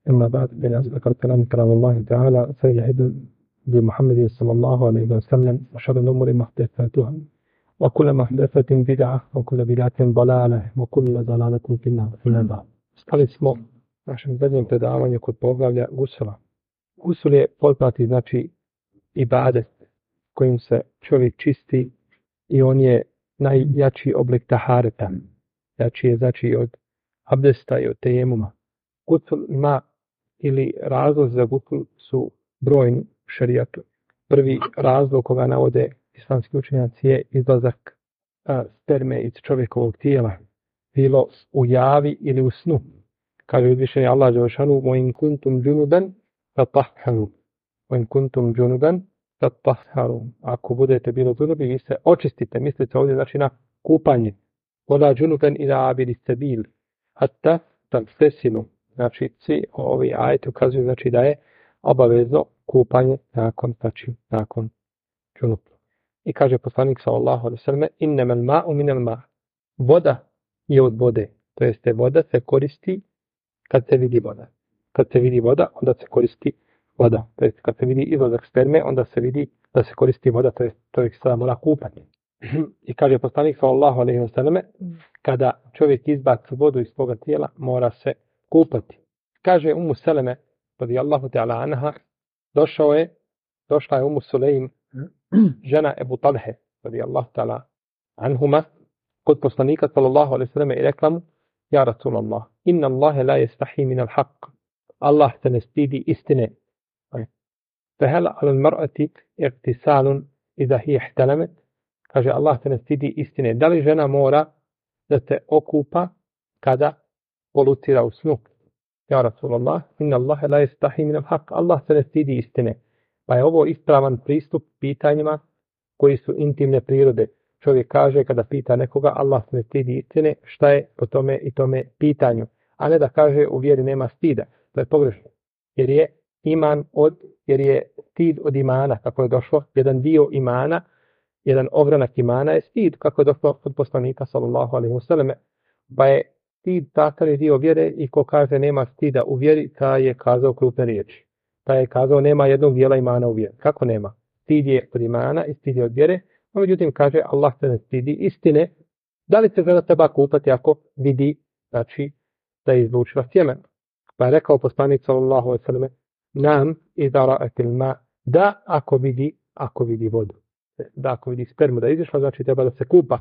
أما بعد فإن أصدق الكلام كلام الله تعالى سيد بمحمد صلى الله عليه وسلم وشر الأمور محدثاتها وكل محدثة بدعة وكل بدعة ضلالة وكل ضلالة في النار. أما بعد. Stali smo našem zadnjem predavanju kod poglavlja gusula. Gusul je poznati znači ibadet kojim se čovjek čisti i on je najjači oblik tahareta. Jači je znači od abdesta i od tejemuma. Gusul ima ili razlog za gusul su brojni u šerijatu. Prvi razlog koga navode islamski učenjaci je izlazak sperme iz čovjekovog tijela, bilo u javi ili u snu. Kaže uzvišeni Allah dželešanu: "Wa in kuntum junuban fatahharu." Wa in kuntum junuban fatahharu. Ako budete bilo junubi, vi se očistite. Mislite ovdje znači na kupanje. Wala junuban ila abiri sabil hatta tagtasilu. Znači, svi ovi ajeti ukazuju znači da je obavezno kupanje nakon džunupa. I kaže poslanik sallallahu alejhi ve selleme: "Innamal ma'u minal ma'." Voda je od vode. To jeste voda se koristi kad se vidi voda. Kad se vidi voda, onda se koristi voda. To jest kad se vidi izlazak sperme, onda se vidi da se koristi voda, to jest čovjek se mora kupati. I kaže poslanik sallallahu alejhi ve selleme: "Kada čovjek izbaci vodu iz svoga tijela, mora se kupati." Kaže Ummu Seleme radijallahu ta'ala anha, došla je Ummu Sulejm, žena Ebu Talhe radijallahu ta'ala anhuma, kod poslanika sallallahu alejhi ve selleme i rekla mu: "Ja Rasulallah, inna Allahe la yastahi min al-haq." Allah se ne stidi istine. Fahal ala al-mar'ati ightisalun idha hiya ihtalamat? Kaže Allah se ne stidi istine. Da li žena mora da se okupa kada polucira u snu? Ja Rasulallah, inna Allahe la yastahi min al-haq. Allah se ne stidi istine. Pa je ovo ispravan pristup pitanjima koji su intimne prirode. Čovjek kaže kada pita nekoga: Allah se ne stidi istine, šta je po tome i tome pitanju. A ne da kaže u vjeri nema stida. To je pogrešno. Jer je stid od imana, kako je došlo, jedan dio imana, jedan ogranak imana je stid, kako je došlo od poslanika sallallahu alejhi ve selleme. Pa je stid sastavni dio vjere i ko kaže nema stida u vjeri, taj je kazao krupne riječi. Taj je kazao nema jednog dijela imana u vjeri. Kako nema? Stid je od imana i stid je od vjere. No, međutim, kaže Allah se ne stidi istine. Da li se žena treba kupati ako vidi, znači, da je izlučila sjemen? Pa je rekao poslanik sallallahu alejhi ve selleme: "Nam idha ra'atil ma", da ako vidi vodu. Da ako vidi spermu da je izišla, znači treba da se kupa.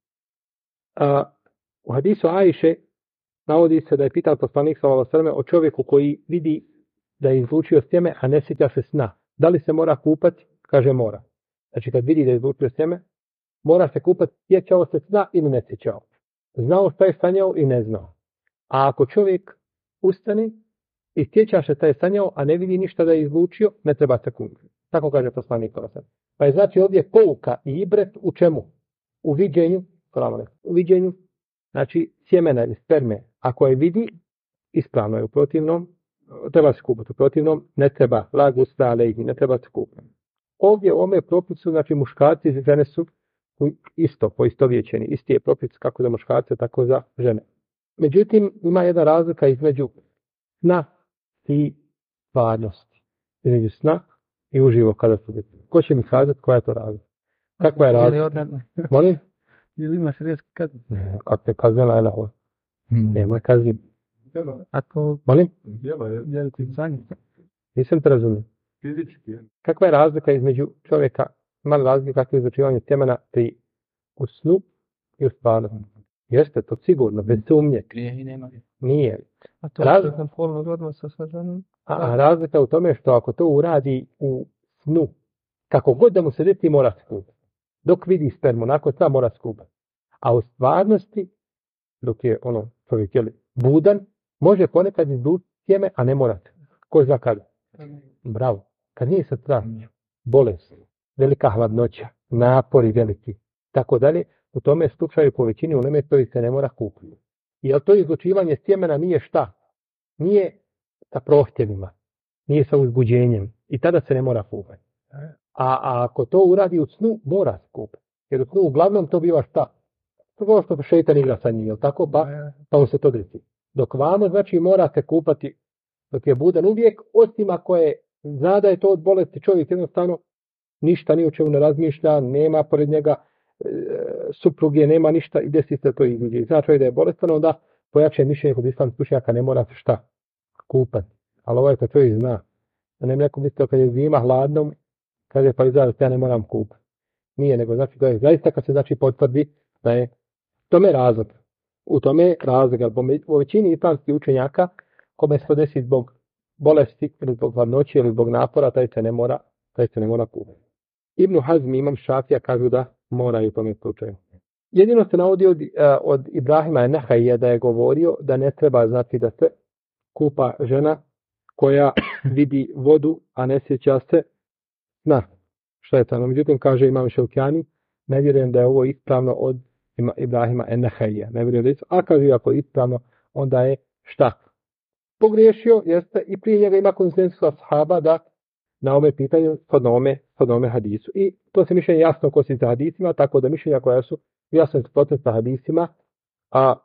U hadisu Ajše navodi se da je pitao poslanik sallallahu alejhi ve selleme o čovjeku koji vidi da je izlučio sjeme, a ne sjeća se sna. Da li se mora kupati? Kaže mora. Znači kad vidi da je izlučio sjeme, mora se kupati, sjećao se sna ili ne sjećao. Znao šta je sanjao i ne znao. A ako čovjek ustane i sjeća se šta je sanjao, a ne vidi ništa da je izlučio, ne treba se kupati. Tako kaže poslanik sallallahu alejhi ve selleme. Pa je znači ovdje pouka i ibret u čemu? U viđenju, znači sjemena ili sperme. Ako je vidi, ispravno je, u protivnom treba se kupati, u protivnom ne treba, la gusla alejhi, ne treba se kupati. Ovdje u ovome propisu, znači muškarci i žene su isto, poistovjećeni, isti je propis kako za muškarce, tako za žene. Međutim, ima jedna razlika između sna i stvarnosti. Između sna i uživo kada su biti. Ko će mi kazati koja je to razlika? Kakva je razlika? Molim? Ili imaš rijeski kazni? Kako je kaznila, je lahko. Nemoj kazni. Ako... Molim? Je li ti sanje? Nisam te razumio. Fizički. Kakva je razlika između čovjeka, mali razlika kakve je izlučivanje sjemena pri u snu i u stvarnosti? Jeste, to sigurno, bez sumnje. Grijehi nema. Nije. A to je polnog odnosa sa ženom? A razlika u tome što ako to uradi u snu, kako god da mu se desi, mora se kupati. Dok vidi spermu, nakon sna mora se kupati. A u stvarnosti, dok je čovjek budan, može ponekad izlučiti sjeme, a ne mora se. Ko zna kada? Bravo. Kad nije sad strah, bolest, velika hladnoća, napori veliki, tako dalje, u tome slučaju po većini uleme to se ne mora kupiti. Jer to izlučivanje sjemena nije šta? Nije sa prohtjevima, nije sa uzbuđenjem i tada se ne mora kupati. A ako to uradi u snu, mora se kupati. Jer u snu uglavnom to biva šta? To što šeitan igra sa njim, jel tako? Pa on se to desi. Dok vamo, znači, mora se kupati Dok je budan uvijek, osim ako je zna da je to od bolesti, čovjek jednostavno ništa ni o čemu ne razmišlja, nema pored njega supruge, nema ništa i desi se to izađe. Zna čovjek da je bolestan, onda pojače mišljenje kod islamskih učenjaka ne mora se šta kupati. Ali ovo je kad čovjek zna. Da ne neko mislio kad je zima hladno, kaže pa izgleda da ja ne moram kupati. Nije, nego znači da je zaista kad se znači potvrdi da je tome razlog. U tome je razlog. U većini islamskih učenjaka kome se to desi zbog bolesti ili zbog hladnoće ili zbog napora, taj se ne mora kupiti. Ibn Hazm, imam Šafija, kažu da moraju u tome slučaju. Jedino se navodi od Ibrahima Nehaija da je govorio da ne treba znači da se kupa žena koja vidi vodu, a ne sjeća se na šta je tamo. Međutim, kaže imam Šelkjani, ne vjerujem da je ovo ispravno od Ibrahima Nehaija. Ne vjerujem da je a kaže ako je ispravno, onda je šta? Pogriješio, jeste i prije njega ima konsensus ashaba da na ome pitanju pod ome hadisu. I to se mišljenje jasno kosi sa hadisima, tako da mišljenja koja su jasno suprotna sa hadisima, a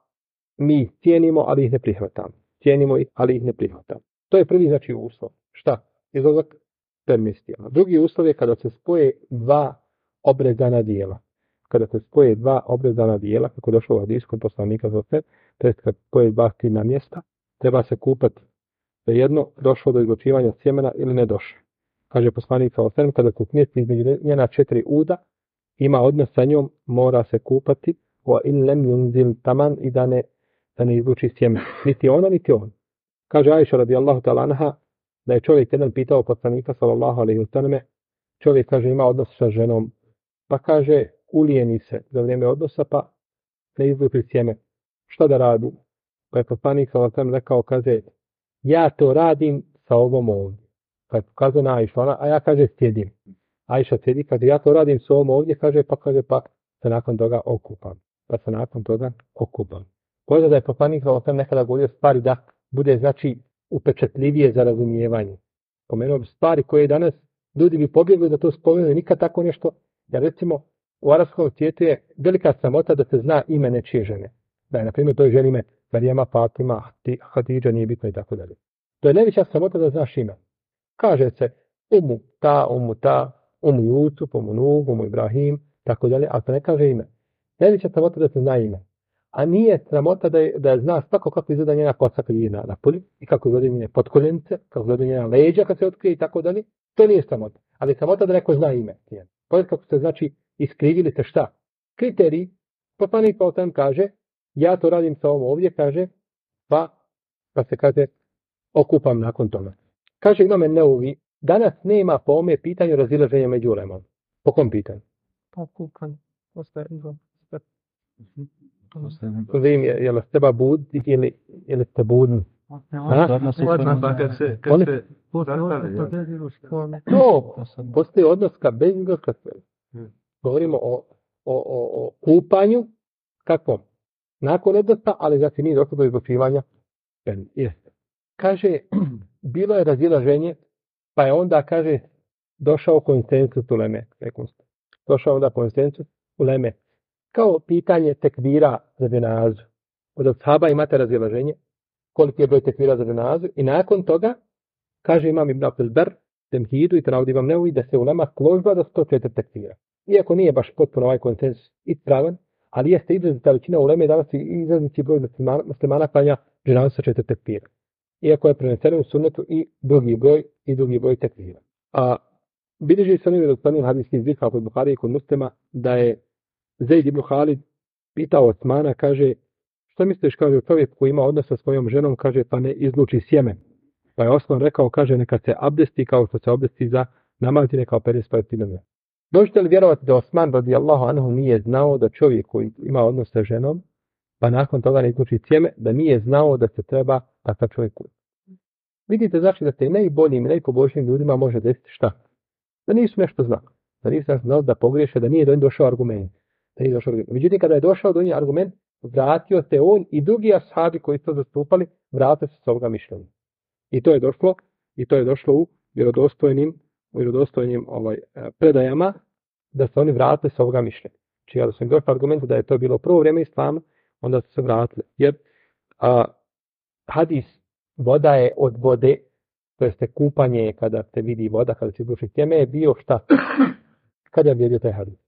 mi cijenimo, ali ih ne prihvatamo. Cijenimo ih, ali ih ne prihvatamo. To je prvi znači uslov. Šta? Izlazak permistija. Drugi uslov je kada se spoje dva obrezana dijela. Kada se spoje dva obrezana dijela, kako je došlo u hadisu kod poslanika za sve, to je kad spoje dva aktivna mjesta, treba se kupati da jedno došlo do izlučivanja sjemena ili ne došlo. Kaže poslanik sa osam, kada se smjesti između njena 4 uda, ima odnos sa njom, mora se kupati wa in lam yunzil taman i da ne izluči sjemen. Niti ona, niti on. Kaže Ajša radijallahu ta'ala anha, da je čovjek jedan pitao poslanika sallallahu alejhi ve selleme, čovjek kaže ima odnos sa ženom, pa kaže ulijeni se za vrijeme odnosa, pa ne izluči sjemen. Šta da radi? Pa je poslanik sallallahu alejhi ve sellem rekao, kaže, ja to radim sa ovom ovdje. Pa je pokazao na Ajšu, a ja kaže sjedim. Ajša sjedi, kaže ja to radim s ovom ovdje, kaže pa se nakon toga okupam. Možda da je poslanik sallallahu alejhi ve sellem nekada govorio stvari da bude znači upečatljivije za razumijevanje. Pomenuo bi stvari koje danas ljudi bi pobjegli da to spomenu nikad tako nešto. Ja recimo u arapskom svijetu je velika sramota da se zna ime nečije žene. Da je na primjer toj ženi ime Marijama, Fatima, Hatidža, nije bitno i tako dalje. To je najveća sramota da znaš ime. Kaže se Umu ta, Umu Jusuf, Umu Nuh, Umu Ibrahim, tako dalje, ali se ne kaže ime. Najveća sramota da se zna ime. A nije sramota da zna svako kako izgleda njena kosa kad je na polju i kako izgleda njene potkoljenice, kako izgleda njena leđa kad se otkrije i tako dalje. To nije sramota. Ali sramota da neko zna ime. Pogledaj kako se znači iskrivili se šta? Kriteriji. Poslanik pa tam kaže, ja to radim sa ovom ovdje, kaže, pa se kaže, okupam nakon toga. Kaže Imam Nevevi, danas nema po ome pitanju razilaženja među ulemom. Po kom pitanju? Pa kupan. Ostaje izvan. Vim, je li treba buditi ili ste budni? To, postoji odnos ka bez izlaska sve. Govorimo o kupanju, kakvom? Nakon odnosa, ali znači nije došlo do izlučivanja. Kaže, bilo je razilaženje, pa je onda, kaže, došao konsensus uleme. Došao onda konsensus uleme. Kao pitanje tekbira za dženazu. Od ashaba imate razilaženje, koliki je broj tekbira za dženazu, i nakon toga, kaže imam Ibn Abdel Ber, Temhidu i navodi Imam Nevevi da se ulema složila da 104 tekbira. Iako nije baš potpuno ovaj konsensus ispravan, ali jeste izrazita većina uleme danas i izraziti broj muslimana klanja dženazu sa 4 tekbira. Iako je preneseno u sunnetu i drugi broj tekbira. A bilježi se onim vjerodostojnim hadijskim zbirkama kod Buharije i kod Muslima da je Zaid ibn Halid pitao Osmana, kaže, što misliš, kaže, čovjek koji ima odnos sa svojom ženom, kaže, pa ne izluči sjemen. Pa je Osman rekao, kaže, neka se abdesti kao što se abdesti za namaz i neka opere svoje sinove. Možete li vjerovati da Osman radijallahu anhu nije znao da čovjek koji ima odnos sa ženom, pa nakon toga ne izluči sjemen, da nije znao da se treba takav čovjek kupiti. Vidite, znači da se najboljim i najpoboljšim ljudima može desiti šta? Da nisu nešto znali. Da nisu nešto znali da pogriješe, da nije do njih došao argument. Međutim, kada je došao do njih argument, vratio se on i drugi ashabi koji su zastupali, vratio se s ovoga mišljenja. I to je došlo u vjerodostojnim predajama, da se oni vratili s ovoga mišljenja. Znači, kada su im došli argumenti da je to bilo prvo vrijeme islama, onda su se vratili. Jer hadis voda je od vode, to jeste kupanje je kada se vidi voda, kada se izluči sjeme, je bio šta? Kada je vidio taj hadis?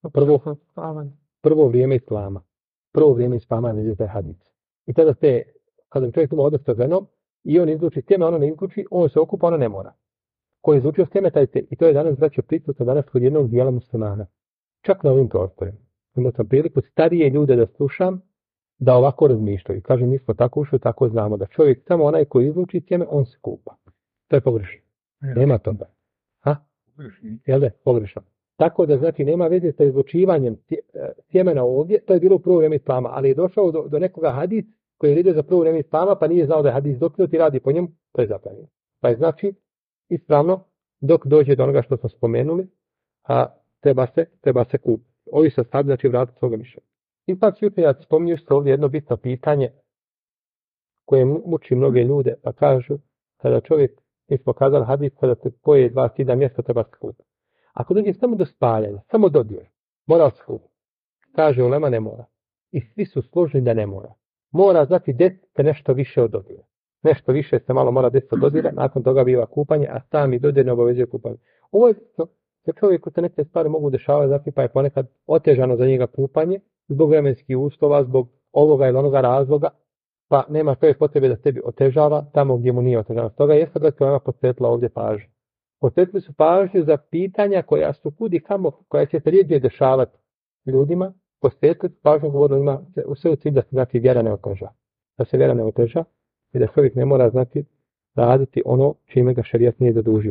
Prvo vrijeme islama. Prvo vrijeme islama je vidio taj hadis. I tada se, kada čovjek ima odnos sa ženom, i on izluči sjeme, ono ne izluči, on se okupa, ono ne mora. Ko je izlučio sjeme, taj se, i to je danas braćo prisutno danas kod jednog dijela muslimana. Čak na ovim prostorima. Imao sam priliku starije ljude da slušam, da ovako razmišljaju. Kažem, mi smo tako ušli, tako znamo da čovjek, samo onaj koji izluči sjeme, on se kupa. To je pogrešno. Nema toga. Jel da? Pogrešno. Tako da znači nema veze sa izlučivanjem sjemena ovdje, to je bilo u prvo vrijeme islama, ali je došao do nekoga hadis koji je vidio za prvo vrijeme islama, pa nije znao da je hadis dokinut i radi po njemu, to je zabranjeno. Pa je znači ispravno dok dođe do onoga što smo spomenuli, a treba se kupiti. Ovi se sad znači vratiti svoga mišljenja. I pak učenjaci spominju što ovdje jedno bitno pitanje koje muči mnoge ljude, pa kažu kada čovjek, mi smo kazali hadis, kada se poje 2 sida mjesta treba se kupiti. Ako dođe samo do spaljanja, samo dodir, mora se kupiti. Kaže ulema ne mora. I svi su složni da ne mora. Mora znači desiti nešto više od dodira. Nešto više se malo mora desiti od dodira, nakon toga biva kupanje, a sami dodir ne obavezuje kupanje. Ovo je to, jer čovjeku se neke stvari mogu dešavati, znači pa je ponekad otežano za njega kupanje, zbog vremenskih uslova, zbog ovoga ili onoga razloga, pa nema čovjek potrebe da tebi otežava tamo gdje mu nije otežano. Stoga je sad da posvetila ovdje pažnju. Posvetili su pažnju za pitanja koja su kudi kamo, koja će se rijeđe dešavati ljudima, posvetili su pažnju govorima u sve u cilj da se znači vjera ne oteža. Da se vjera ne oteža i da čovjek ne mora znači raditi ono čime ga šerijat nije zadužio.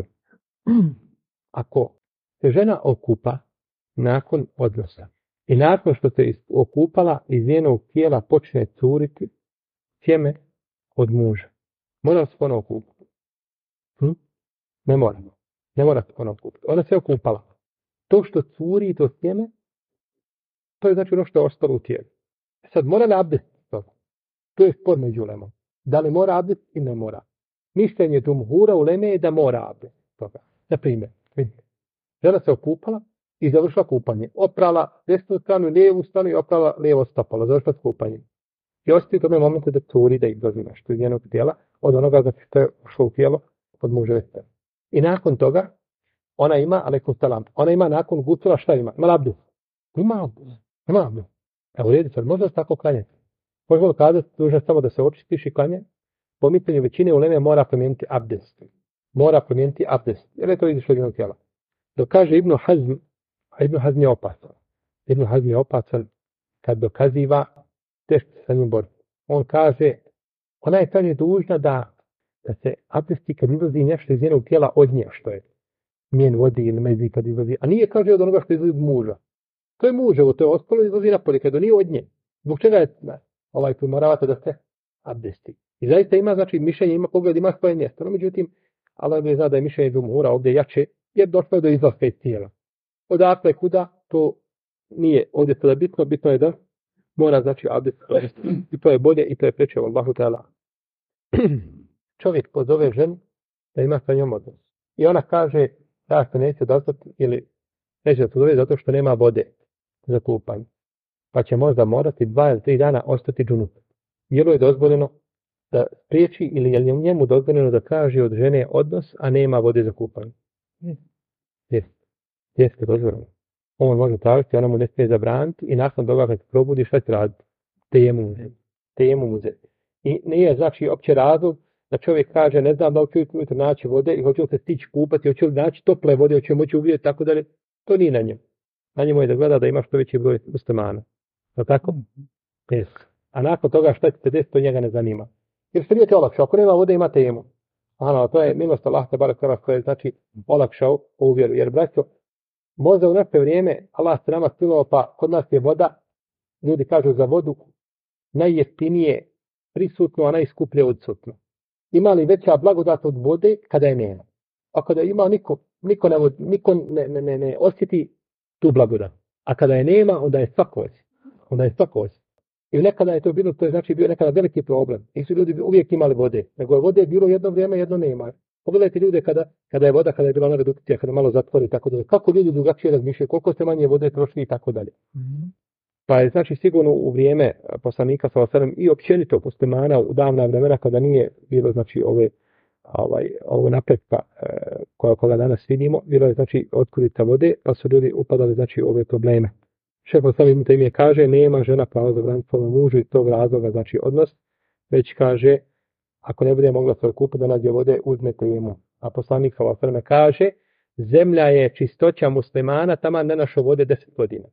Ako se žena okupa nakon odnosa i nakon što se okupala iz njenog tijela počne curiti sjeme od muža, mora se ponovo okupiti? Ne mora. Ne mora se ponovo okupiti. Ona se okupala. To što curi to sjeme, to je znači ono što je ostalo u tijelu. Sad mora li abdest toga? To je spor među ulemom. Da li mora abdest ili ne mora? Mišljenje džumhura uleme je da mora abdest toga. Na primjer, vidite. Žena se okupala i završila kupanje. Oprala desnu stranu i lijevu stranu i oprala lijevo stopalo. Završila s kupanjem. I ostaje u tome momentu da curi, da izlazi nešto iz njenog tijela, od onoga znači što je ušlo u tijelo od muževe strane. I nakon toga, ona ima, alejkum selam, ona ima nakon gusula šta ima? Ima abdest. Ima abdest. Evo redi sad, možda se tako klanjati. Možemo kazati, dužno samo da se očistiš i klanje. Po mišljenju većine uleme mora promijeniti abdest. Mora promijeniti abdest. Jer je to izišlo iz njenog tijela. Dok kaže Ibn Hazm, a Ibn Hazm je opasan. Ibn Hazm je opasan kad dokaziva teško sa njim boriti. On kaže, ona je kaže dužna da se abdesti kad izlazi nešto iz njenog tijela od nje, što je njen vodi ili mezi kad izlazi. A nije kaže od onoga što izlazi od muža. To je muževo, to je ostalo izlazi napolje, kad nije od nje. Zbog čega je primoravate da se abdesti. I zaista ima, znači, mišljenje, ima pogled, ima svoje mjesto. No, međutim, Allah ne zna da je mišljenje džumhura ovdje jače, jer došlo je do izlaska iz tijela. Odakle kuda, to nije ovdje sada bitno, bitno je da mora znači abdest. I to je bolje i to je preče Allahu ta'ala. Čovjek pozove ženu da ima sa njom odnos. I ona kaže, ja se neće dostati ili neće da pozove zato što nema vode za kupanje. Pa će možda morati 2 ili 3 dana ostati džunup. Bilo je dozvoljeno da spriječi ili je njemu dozvoljeno da traži od žene odnos, a nema vode za kupanje. Jeste dozvoljeno. On može tražiti, ona mu ne smije zabraniti i nakon toga kad se probudi šta će raditi? Tejemum uzeti. I nije znači opće razlog da čovjek kaže ne znam da li ću ujutro naći vode i hoće li se stići kupati, hoće li naći tople vode, hoće moći uvijeti, tako dalje. To nije na njemu. Na njemu je da gleda da ima što veći broj muslimana. Je tako? Yes. A nakon toga šta će se desiti, to njega ne zanima. Jer se nije olakšao. Ako nema vode, ima tejemum. Ano, to je milost Allah te barek koja je znači olakšao ovu vjeru. Jer braćo, možda u naše vrijeme Allah se nama smilovao, pa kod nas je voda, ljudi kažu za vodu, najjeftinije prisutno, a najskuplje odsutno. Ima li veća blagodat od vode kada je nema? A kada ima niko ne osjeti tu blagodat. A kada je nema, onda je svako osjeti. I nekada je to bilo, to je znači bio nekada veliki problem. Nisu ljudi uvijek imali vode. Nego je vode bilo jedno vrijeme, jedno nema. Pogledajte ljude kada je voda, kada je bila ona redukcija, kada malo zatvori, tako dalje. Kako ljudi drugačije razmišljaju, koliko se manje vode troši i tako dalje. Pa je znači sigurno u vrijeme poslanika sallallahu alejhi ve sellem i općenito muslimana u davna vremena kada nije bilo znači ovo napretka koga danas vidimo, bilo je znači otkrita vode, pa su ljudi upadali znači u ove probleme. Šejh Islam Tejmije kaže nema žena pravo zabraniti svom mužu iz tog razloga znači odnos, već kaže ako ne bude mogla se okupati da nađe vode uzme tejemum. A poslanik sallallahu alejhi ve sellem kaže zemlja je čistoća muslimana taman ne našo vode 10 godina.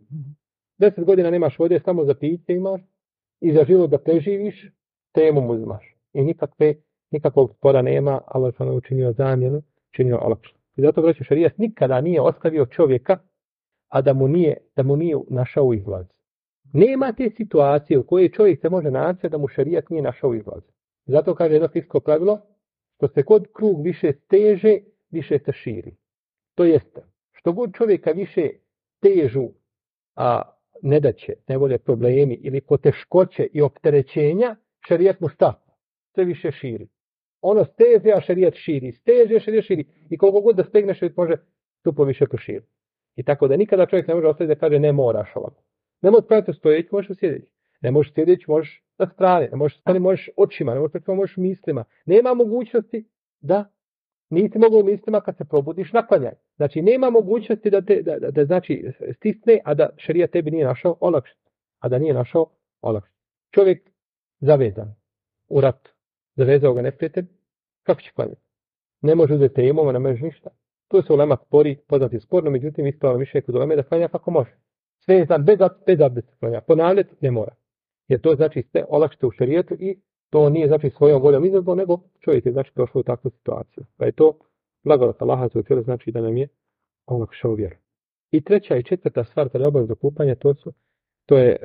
10 godina nemaš vode, samo za piće imaš i za život da preživiš, tejemum uzimaš. I nikakvog spora nema, Allah je učinio zamjenu, učinio olakšanu. I zato braćo šerijat nikada nije ostavio čovjeka, a da mu nije našao izlaz. Nema te situacije u kojoj čovjek se može naći da mu šerijat nije našao izlaz. Zato kaže jedno fiqhsko pravilo, što se kod krug više steže, više se širi. To jeste, što god čovjeka više težu, a nedaće, nevolje, problemi ili poteškoće i opterećenja, šerijat mu šta? Sve više širi. Ono steže, a šerijat širi. Steže, šerijat širi. I koliko god da stegneš, može tuplo više proširiti. I tako da nikada čovjek ne može ostaviti da kaže ne moraš ovako. Ne možeš praviti stojeći, možeš sjedeći. Ne možeš sjedeći, možeš na strane. Ne možeš stani, možeš očima, ne možeš mislima. Nema mogućnosti da nisi mogao mislima kad se probudiš naklanjaj. Znači nema mogućnosti da znači stisne, a da šerijat tebi nije našao olakšati. A da nije našao olakšati. Čovjek zavezan u ratu. Zavezao ga neprijatelj, kako će klanjati? Ne može uzeti tejemom, ne može ništa. Tu se ulema spori, poznati sporno, međutim ispravno mišljenje kod uleme da klanja kako može. Svezan, bez abdesta klanja. Ponavljati ne mora. Jer to znači sve olakšite u šerijetu i to nije znači svojom voljom izazvao, nego čovjek je znači došao u takvu situaciju. Pa je to blagodat Allaha znači da nam je olakšao vjeru. I treća i četvrta stvar kada je obavezno kupanje, to je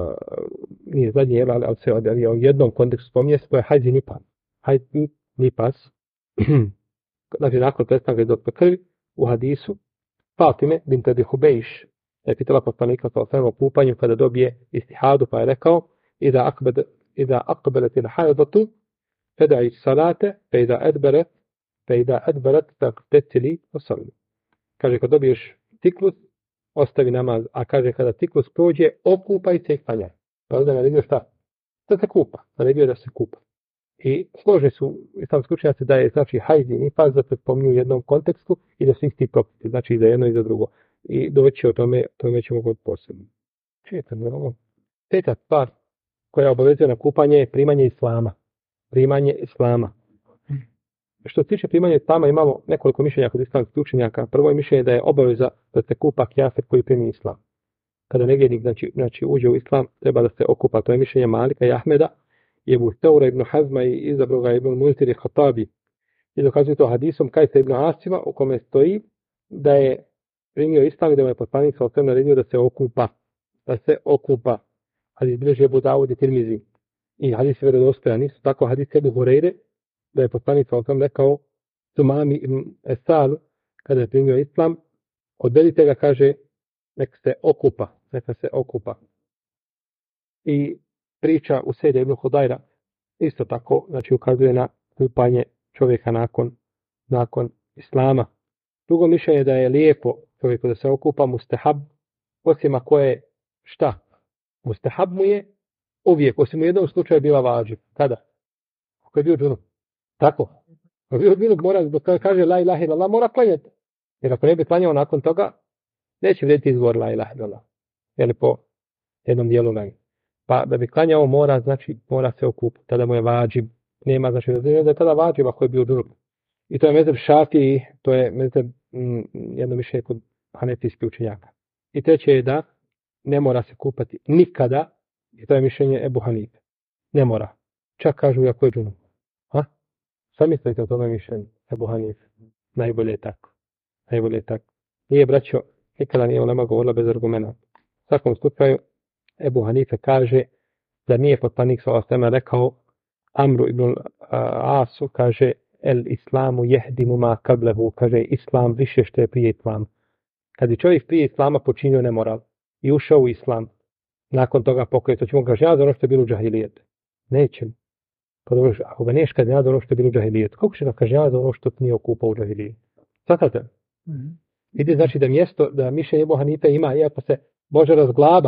nije zadnje jelo, ali se u jednom kontekstu spominje, to je hajz i nifas. Hajz i nifas. Znači nakon prestanka izdotka krvi u hadisu Fatime bint Abi Hubejš je pitala poslanika sallallahu alejhi ve sellem o kupanju kada dobije istihadu, pa je rekao iza aqbalat al-haydatu fada'i salate fa iza adbarat faqtatili wa salli. Kaže kad dobiješ ciklus ostavi namaz, a kaže kada ciklus prođe okupaj se i klanjaj. Pa onda naredio šta? Da se kupa. Naredio da se kupa. I složni su islamski učenjaci da je znači hajz i nifas da se spominju u jednom kontekstu i da su isti propisi, znači i za jedno i za drugo. I doći o tome ćemo god posebno. Peta stvar koja obavezuje na kupanje je primanje islama. Primanje islama. Što se tiče primanja islama imamo nekoliko mišljenja kod islamskih učenjaka. Prvo je mišljenje da je obaveza da se kupa kjafir koji primi islam. Kada nevjernik znači uđe u islam treba da se okupa. To je mišljenje Malika i Ahmeda. Ebu Teura ibn Hazma i izabrao ga ibn Multir i Hatabi. I dokazuje to hadisom Kajsa ibn Asima u kome stoji da je primio islam i da mu je poslanik sallallahu alejhi ve sellem naredio da se okupa. Da se okupa. Hadis bilježi Ebu Davud i Tirmizi. I hadis je vjerodostojan. Isto tako hadis Ebu Hureyre da je poslanik sallallahu alejhi ve sellem rekao Sumami ibn Esal kada je primio islam, odvedite ga, kaže, neka se okupa. I priča u Sejde ibn Hudajra isto tako, znači ukazuje na kupanje čovjeka nakon islama. Drugo mišljenje je da je lijepo čovjeku da se okupa mustahab, osim ako je šta? Mustahab mu je uvijek, osim u jednom slučaju bila vađib. Kada? Ako je bio džunup. Tako. Ako je bio džunup mora, dok kaže la ilaha illallah, mora klanjati. Jer ako ne bi klanjao nakon toga, neće vrijediti izgovor la ilaha illallah. Jer po jednom dijelu lagi. Pa da bi klanjao mora se okupiti. Tada mu je vađib. Nema znači da je tada vađib ako je bio džunup. I to je mezheb Šafiji, to je mezheb jedno mišljenje kod hanefijskih učenjaka. I treće je da ne mora se kupati nikada, i to je mišljenje Ebu Hanife. Ne mora. Čak kažu ako je džunup. Šta mislite o tome mišljenju Ebu Hanife? Najbolje je tako. Nije braćo, nikada nije ulema govorila bez argumenta. U svakom slučaju, Ebu Hanife kaže da nije poslanik sallallahu alejhi ve sellem rekao Amru ibn Asu, kaže el islamu jehdimu ma kablehu, kaže islam više što je prije islama. Kad je čovjek prije islama počinio nemoral i ušao u islam, nakon toga pokoj, to ćemo kažnjavati za ono što je bilo u džahilijetu. Nećemo. Ako ga neš kažnjavati za ono što je bilo u džahilijetu, kako će ga kažnjavati za ono što nije okupao u džahilijetu? Svatate? Vidite znači da mjesto, da mišljenje Ebu Hanife ima, iako se može razglabati,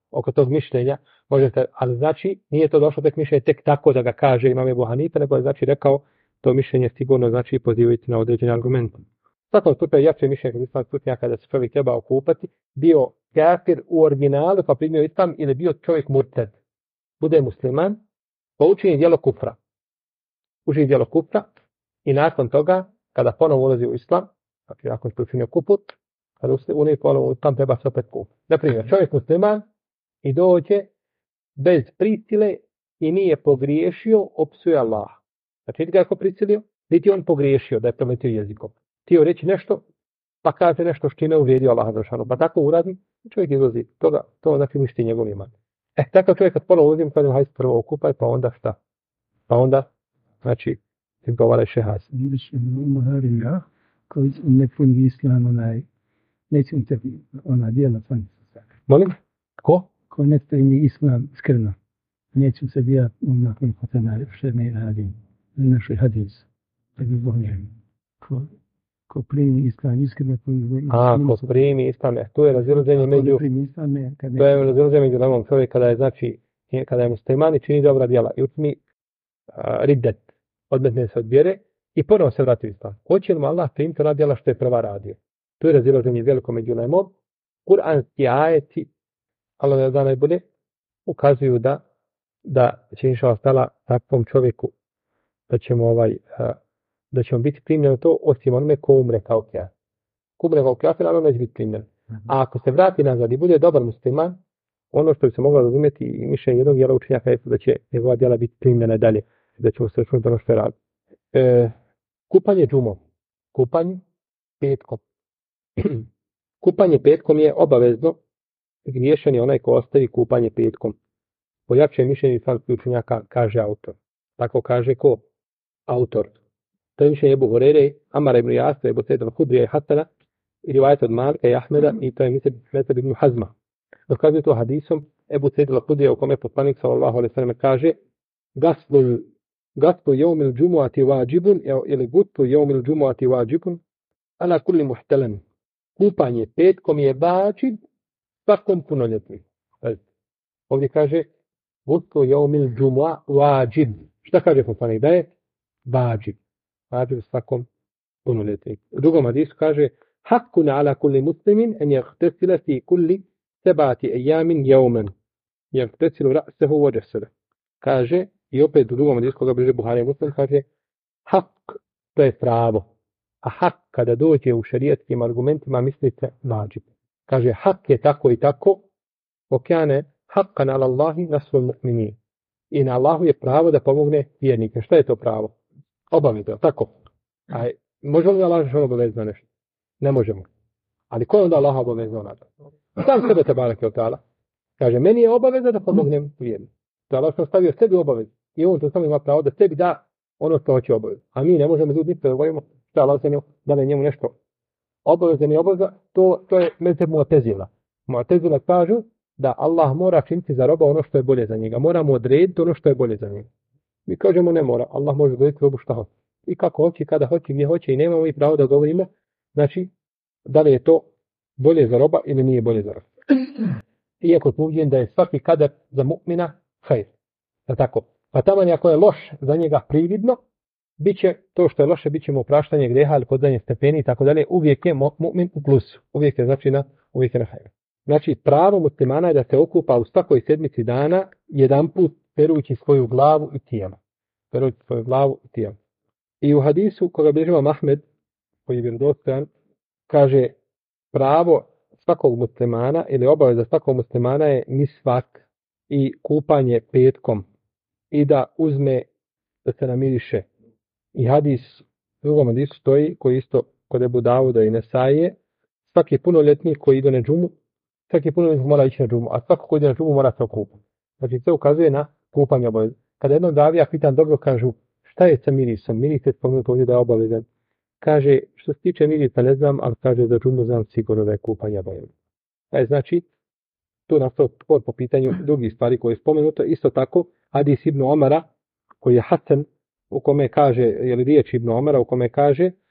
oko tog mišljenja, možete, ali znači nije to došlo tek mišljenje tek tako da ga kaže Imam Ebu Hanife, nego je znači rekao to mišljenje sigurno znači poziviti na određene argumente. U svakom slučaju jače mišljenje kod islamskih učenjaka da se čovjek treba okupati, bio kafir u originalu pa primio islam ili bio čovjek murted. Bude musliman, pa učini djelo kufra. Učini djelo kufra i nakon toga, kada ponovo ulazi u islam, znači nakon što učinio kuput, kada ulazi ponovo u islam, treba se opet kupati. Naprimjer, čovjek musliman i dođe bez prisile i nije pogriješio, opsuje Allah. Znači, niti ga je ko prisilio, niti on pogriješio da je prometio jezikom. Htio reći nešto, pa kaže nešto što čime uvrijedio Allaha dželešanu. Pa tako uradi, čovjek izlazi. To znači uništi njegov iman. Takav čovjek kad ponovo uzim, kaže hajde prvo okupaj, pa onda šta? Pa onda, znači, izgovaraj šehad. Vidiš, Muharija, koji ne puni islam, neće on tebi djela tvojnica. Molim? Ko? Ko ne primi islam iskreno, neće se bijati nakon hotena, što ne radi. Našoj hadis. Tebi bolje. Ko primi islam iskreno, ko primi islam, tu je razilaženje među među namom čovjek kada je, znači, kada je musliman i čini dobra djela i učini riddet, odmetne se od vjere i ponovo se vrati u islam. Hoće li mu Allah primiti ona djela što je prva radio? Tu je razilaženje veliko među namom. Kur'anski ajeti, Allah da najbolje, ukazuju da će inša Allah takvom čovjeku da ćemo biti primljeno to osim onome ko umre kao kafir. Ko umre kao kafir, naravno neće biti primljen. A ako se vrati nazad i bude dobar musliman, ono što bi se moglo razumjeti i mišljenje jednog djela učenjaka je da će njegova djela biti primljena dalje, da ćemo se računati ono što je radi. Kupanje džumom, kupanje petkom. Kupanje petkom je obavezno, griješan je onaj ko ostavi kupanje petkom. Po jačem mišljenju islamskih učenjaka kaže autor. Tako kaže ko? Autor. To je mišljenje Ebu Hurere, Amara ibn Jasra, Ebu Sejda al-Hudrija i Hasana, i rivajet od Malika i Ahmeda, i to je Mesed ibn Hazma. Dokazuje to hadisom Ebu Sejda al-Hudrija u kome poslanik sallallahu alejhi ve sellem kaže Gaslu jevmil džumuati vađibun, ili gutu jevmil džumuati vađibun, ala kulli muhtelen. Kupanje petkom je vađib svakom punoljetniku. Ovdje kaže gutu jevmil džumua vađib. Šta kaže poslanik? Da je vađib. Vađib svakom punoljetniku. U drugom hadisu kaže hakkun ala kulli muslimin en jagtesila fi kulli sebati ejamin jevmen. Jagtesilu ra'sehu wa jasada. Kaže, i opet u drugom hadisu koga bliže Buhari Muslim kaže hak, to je pravo. A hak kada dođe u šerijatskim argumentima mislite vađib. Kaže hak je tako i tako, okjane hakkan ala Allahi nasrul mu'minin. I na Allahu je pravo da pomogne vjernike. Šta je to pravo? Obavezno, tako. A može li Allah što obavezno nešto? Ne možemo. Ali ko je onda Allah obavezno na to? Sam sebe te barake od ta'ala. Kaže, meni je obaveza da pomognem vjerniku. To je Allah što stavio sebi obavezu. I on to samo ima pravo da sebi da ono što hoće obavezu. A mi ne možemo ljudi ništa da govorimo što Allah se da ne njemu nešto obaveza ni obaveza. To je mezheb Mu'tezila. Mu'tezila kažu da Allah mora činiti za roba ono što je bolje za njega. Mora mu odrediti ono što je bolje za njega. Mi kažemo ne mora. Allah može odrediti robu šta hoće. I kako hoće, kada hoće, gdje hoće i nemamo i pravo da govorimo. Znači, da li je to bolje za roba ili nije bolje za roba. Iako smo uviđeni da je svaki kadar za mu'mina hajr. Tako. Pa tamo ako je loš za njega prividno, biće to što je loše, bit će mu opraštanje greha ili podizanje stepeni i tako dalje. Uvijek je mu'min u plusu. Uvijek je znači uvijek je na hajru. Znači pravo muslimana je da se okupa u svakoj sedmici dana jedanput perujući svoju glavu i tijelo. Perujući svoju glavu i tijelo. I u hadisu koga bližava Mahmed, koji je vjerodostojan, kaže pravo svakog muslimana ili obaveza svakog muslimana je misvak i kupanje petkom i da uzme da se namiriše. I hadis, drugom hadisu stoji, koji isto kod Ebu Davuda i Nesaije, svaki punoljetnik koji ide na džumu, svaki punoljetnik mora ići na džumu, a svako koji ide na džumu mora se okupati. Znači se ukazuje na kupanje obaveza. Kada jednog davija pitan dobro, kažu šta je sa mirisom? Miris je spomenuto ovdje da je obavezan. Kaže, što se tiče mirisa ne znam, ali kaže za džumu znam sigurno da je kupanje obavezan. Znači, tu nastao spor po pitanju drugih stvari koje je spomenuto. Isto tako, hadis Ibn Omara, koji je Hasan, u kome kaže, je li riječ Ibn Omara, u kome kaže,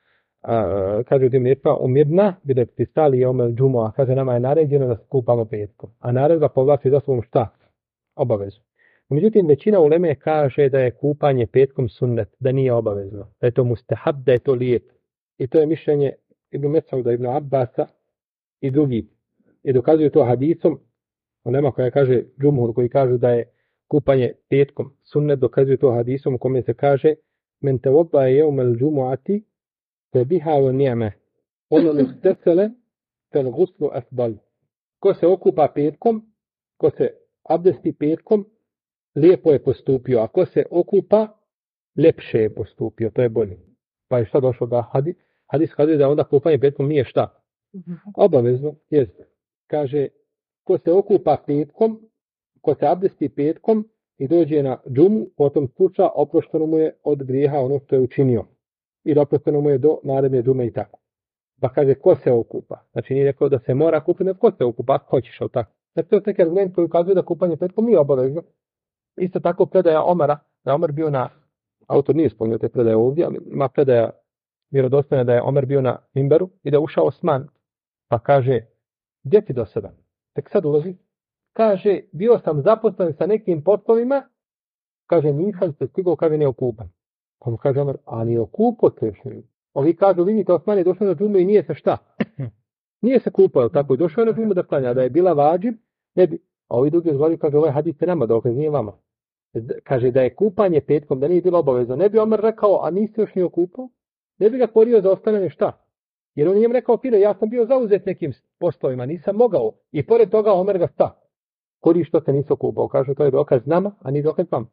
kaže u tim riječima, umirna bile pristali je omel džumua, kaže nama je naređeno da se kupamo petkom. A naredba povlači za sobom šta? Obavezu. Međutim, većina uleme kaže da je kupanje petkom sunnet, da nije obavezno, da je to mustahab, da je to lijep. I to je mišljenje Ibn Mesauda, Ibn Abbasa i drugi. I dokazuju to hadisom, ulema koja kaže, džumhur koji kažu da je kupanje petkom sunnet, dokazuju to hadisom u kome se kaže men te vodba je jeumel džumuati te bihalo nijeme ono ne stesele fel guslu asbal. Ko se okupa petkom, ko se abdesti petkom, lijepo je postupio, a ko se okupa, ljepše je postupio, to je bolje. Pa je šta došlo da hadis kaže da onda kupanje petkom nije šta? Obavezno, jest. Kaže, ko se okupa petkom, ko se abdesti petkom i dođe na džumu, potom sluča, oprošteno mu je od grijeha ono što je učinio. I oprošteno mu je do naredne džume i tako. Pa kaže, ko se okupa? Znači nije rekao da se mora kupiti, nego ko se okupa, ako hoćeš, ali tako. Znači to je neki argument koji ukazuje da kupanje petkom nije obavezno. Isto tako predaja Omara, da je Omar bio na, autor nije spomenuo te predaje ovdje, ali ima predaja vjerodostojna da je Omar bio na mimberu i da je ušao Osman. Pa kaže, gdje ti do sada? Tek sad ulazi. Kaže, bio sam zaposlen sa nekim poslovima, kaže, nisam se stigao, kaže, ne okupan. Pa mu kaže Omar, a nije okupo se još nije. Ovi kažu, vidite, Osman je došao na džumu i nije se šta? Nije se kupao, tako je došao na džumu da klanja, da je bila vađib, ne bi. A ovi drugi zvali, kaže, ovaj hadis je nama dokaz, nije vama. Kaže, da je kupanje petkom, da nije bilo obavezno. Ne bi Omar rekao, a nisi još nije okupao? Ne bi ga korio za ostavljanje šta? Jer on nije rekao, fino, ja sam bio zauzet nekim poslovima, nisam mogao. I pored toga Omer ga šta? Kori što se nisu okupao. Kaže, to je dokaz nama, a nije dokaz vam.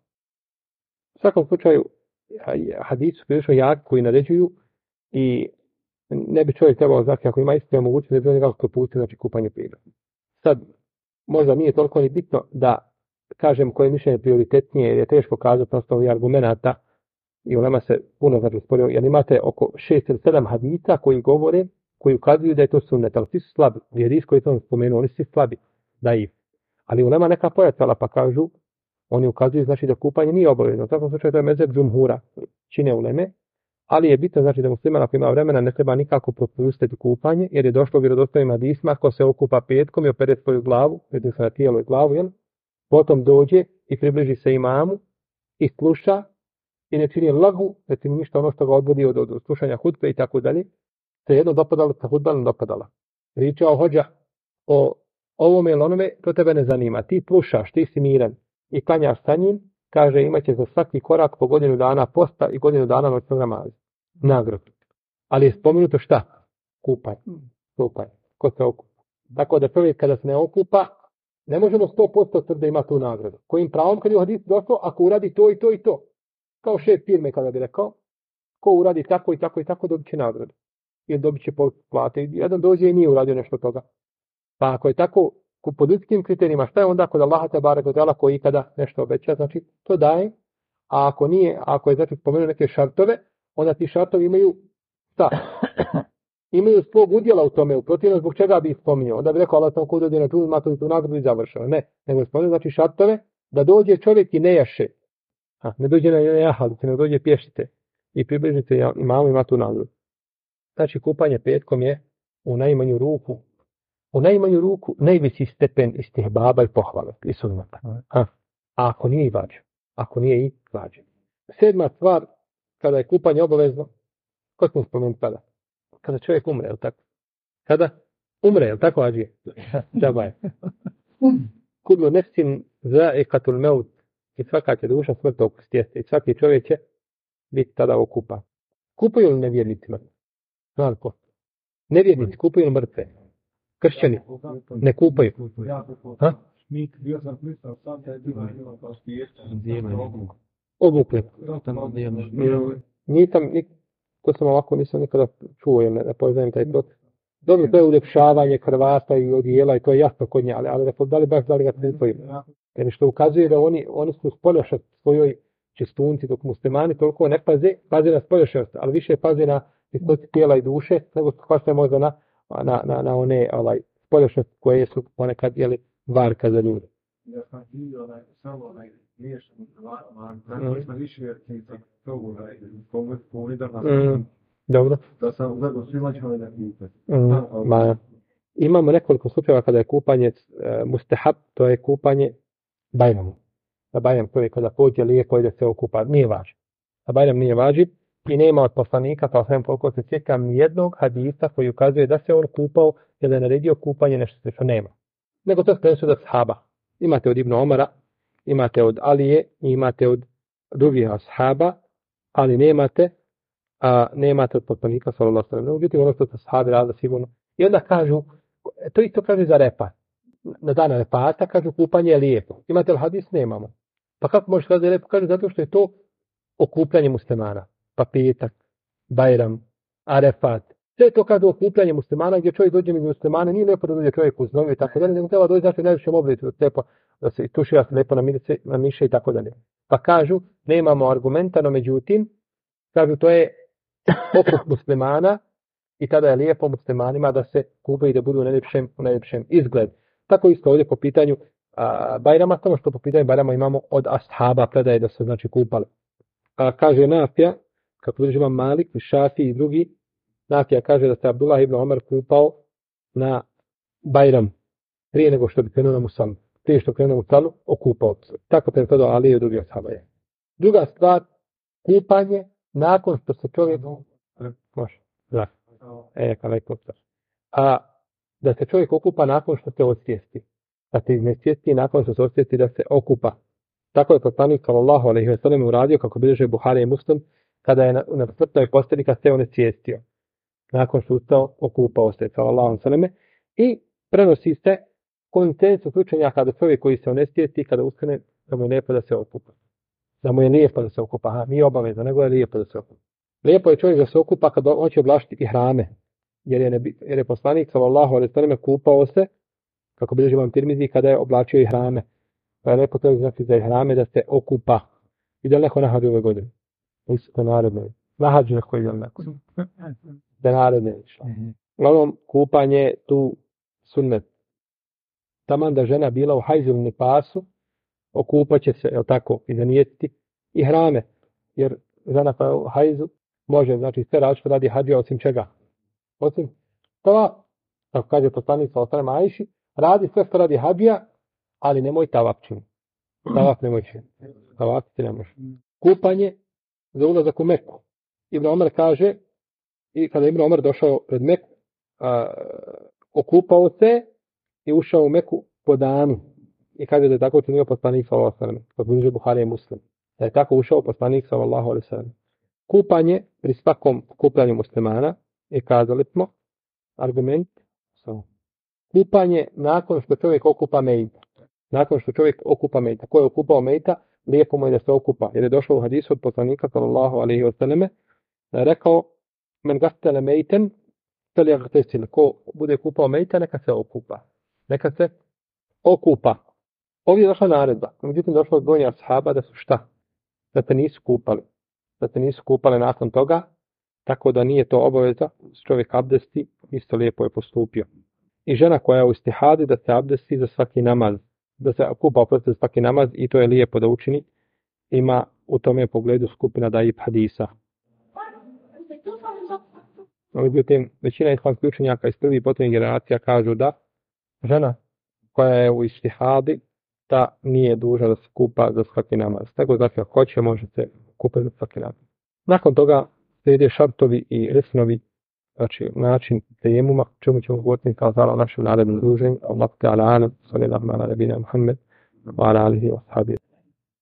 U svakom slučaju, hadis su prilično jak koji naređuju i ne bi čovjek trebao, znači, ako ima isto mogućnost, ne bi on nekako propustio, znači, kupanje petkom. Sad, možda nije toliko ni bitno da kažem koje mišljenje prioritetnije, jer je teško kazati na osnovu argumenata i ulema se puno znači sporio, jer imate oko 6 ili 7 hadisa koji govore, koji ukazuju da je to sunnet, ali svi su slabi. Hadis koji sam spomenuo, oni su svi slabi, da ih. Ali ulema neka pojačala pa kažu, oni ukazuju znači da kupanje nije obavezno. U svakom slučaju to je mezheb džumhura, čine uleme, ali je bitno znači da musliman ako ima vremena ne treba nikako propustiti kupanje, jer je došlo vjerodostojnim hadisima ako se okupa petkom i opere svoju glavu, vidi se na tijelo i glavu, jel? Potom dođe i približi se imamu i sluša i ne čini lagu, ne čini ništa ono što ga odvodi od slušanja hudbe i tako dalje. Se jedno dopadalo, sa hudba ne dopadala. Pričao hođa o ovome ili onome, to tebe ne zanima. Ti slušaš, ti si miran i klanjaš sa njim, kaže imaće za svaki korak po godinu dana posta i godinu dana noćnog namaza. Nagradu. Ali je spomenuto šta? Kupanje. Ko se okupa. Tako da čovjek kada se ne okupa, ne možemo 100% tvrdi da ima tu nagradu. Kojim pravom kad je u hadisu došlo, ako uradi to i to i to. Kao šef firme kada bi rekao, ko uradi tako i tako i tako, dobit će nagradu. Ili dobit će plate. Jedan dođe i nije uradio nešto toga. Pa ako je tako, pod ljudskim kriterijima, šta je onda kod Allaha te barek od Tala koji kada nešto obeća, znači to daje. A ako nije, ako je znači spomenuo neke šartove, onda ti šartovi imaju šta? Imaju svog udjela u tome, u protivnom zbog čega bi ih spominjao. Onda bi rekao, Allah sam kod dođe na čudu, ima tu nagradu i završao. Ne, nego je spomenuo znači šartove, da dođe čovjek i ne jaše. Ne dođe na jahalice, ne dođe pješite. I približite imamu ima tu nagradu. Znači kupanje petkom je u najmanju ruku najveći stepen istihbaba i pohvale i sunnata. A ako nije i vađe. Ako nije i vađe. 7. stvar, kada je kupanje obavezno, ko smo spomenuti tada? Kada čovjek umre, je li tako? Kada umre, je li tako, Ađije? Džaba je. Kullu nefsin za'iqatul maut, i svaka će duša smrt okusiti, i svaki čovjek će biti tada okupan. Kupuju li nevjernici mrtve? Znali. Nevjernici kupuju li mrtve? Kršćani ne kupaju. Ha? Obukli. Ko sam ovako nisam nikada čuo, jer ne poznajem taj proces. Dobro, to je uljepšavanje krvasta i odijela i to je jasno kod nje, ali da li baš da li ga kupaju. Jer što ukazuje da oni su spoljašat svojoj čistunci, dok muslimani toliko ne paze na spoljašat, ali više paze na čistoći tijela i duše, nego se možda na one spoljašat koje su ponekad varka za ljude. Ja sam vidio samo miješan varka, koji smo više to povjedan na Dobro. Da sam gledao svima ćemo da pita. Imamo nekoliko slučajeva kada je kupanje mustahab, to je kupanje Bajramu. Na Bajram čovjek kada pođe lijepo i da se okupa, nije važno. Na Bajram nije važno i nema od poslanika, pa sam koliko se sjećam, nijednog hadisa koji ukazuje da se on kupao ili da je naredio kupanje nešto što nema. Nego to se od ashaba. Imate od Ibn Omara, imate od Alije, imate od drugih ashaba, ali nemate od poslanika sallallahu alejhi ve sellem. Međutim, ono što se ashabi radili sigurno. I onda kažu, to isto kaže za repa. Na dan repata kažu kupanje je lijepo. Imate li hadis? Nemamo. Pa kako možeš kazati lijepo? Kažu zato što je to okupljanje muslimana. Pa petak, Bajram, Arefat. Sve to kažu okupljanje muslimana gdje čovjek dođe među muslimana. Nije lijepo da dođe čovjek uz noge i tako dalje. Nego treba dođe zašto je najviše oblici da se tušira se lijepo na miše i tako dalje. Pa kažu, nemamo argumenta, no međutim, kažu to je okup muslimana i tada je lijepo muslimanima da se kupaju i da budu u najljepšem izgled. Tako isto ovdje po pitanju Bajrama, samo što po pitanju Bajrama imamo od ashaba predaje da se znači kupali. Kaže Nafija, kako bilježi Imam Malik, Šafi i drugi, Nafija kaže da se Abdullah ibn Omar kupao na Bajram prije nego što bi krenuo na Musalu. Prije što krenuo na Musalu, okupao se. Tako prethodao Ali i drugi ashaba je. Druga stvar, kupanje nakon što se čovjek može. Da se čovjek okupa nakon što se osvijesti. Da se ne svijesti nakon što se osvijesti da se okupa. Tako je poslanik sallallahu alejhi ve sellem uradio kako bilježe Buhari i Muslim kada je na smrtnoj postelji kad se on osvijestio. Nakon što ustao, okupao se sallallahu alejhi ve selleme i prenosi se konsenzus učenjaka da čovjek koji se onesvijesti kada ustane da mu je lijepo da se okupa. Da mu je lijepo da se okupa, nije obaveza, nego je lijepo da se okupa. Lijepo je čovjek da se okupa kada hoće oblačiti ihrame, jer je poslanik sallallahu alejhi ve sellem kupao se, kako bilježi Imam Tirmizi, kada je oblačio ihrame. Pa je lijepo to znači za ihrame da se okupa. I da li neko nahađu ove godine? Nisu to narodne. Nahađu neko je neko. Da narodne išla. Uglavnom, kupanje tu sunnet. Taman da žena bila u hajzu ili nipasu, okupat će se, jel tako, i zanijetiti ihrame. Jer žena koja je u hajzu može, znači, sve raditi što radi hađija osim čega? Osim tava, kako kaže poslanik sallallahu alejhi ve sellem Ajši, radi sve što radi hađija, ali nemoj tavap činiti. Tavap nemoj činiti. Tavap ti ne može. Kupanje za ulazak u Meku. Ibn Omar kaže, i kada Ibn Omar došao pred Meku, okupao se i ušao u Meku po danu. I kaže da je tako učinio poslanik sallallahu alejhi ve sellem, kako bilježi Buhari i Muslim. Da je tako ušao poslanik sallallahu alejhi ve sellem. Kupanje pri svakom kupljanju muslimana, i kazali smo, argument, kupanje nakon što čovjek okupa mejta. Nakon što čovjek okupa mejta. Ko je okupao mejta, lijepo mu je da se okupa. Jer je došlo u hadisu od poslanika sallallahu alejhi ve selleme, rekao, men gastele mejten, ko bude kupao mejta, neka se okupa. Neka se okupa. Ovdje je došla naredba. Međutim, došlo od brojnih ashaba da su šta? Da se nisu kupali. Da se nisu kupali nakon toga, tako da nije to obaveza, čovjek abdesti, isto lijepo je postupio. I žena koja je u istihadi da se abdesti za svaki namaz, da se okupa za svaki namaz i to je lijepo da učini, ima u tome pogledu skupina daif hadisa. Međutim, većina islamskih učenjaka iz prvih potrebnih generacija kažu da žena koja je u istihadi, ta nije dužna da se kupa za svaki namaz. Tako znači ako hoće, može se kupati za svaki namaz. Nakon toga slijede šartovi i resnovi, znači način tejemuma, čemu ćemo govoriti kao zala u našem narednom druženju. Allah ta'ala alam, sallallahu ala nabina Muhammed, wa ala alihi wa sahabihi.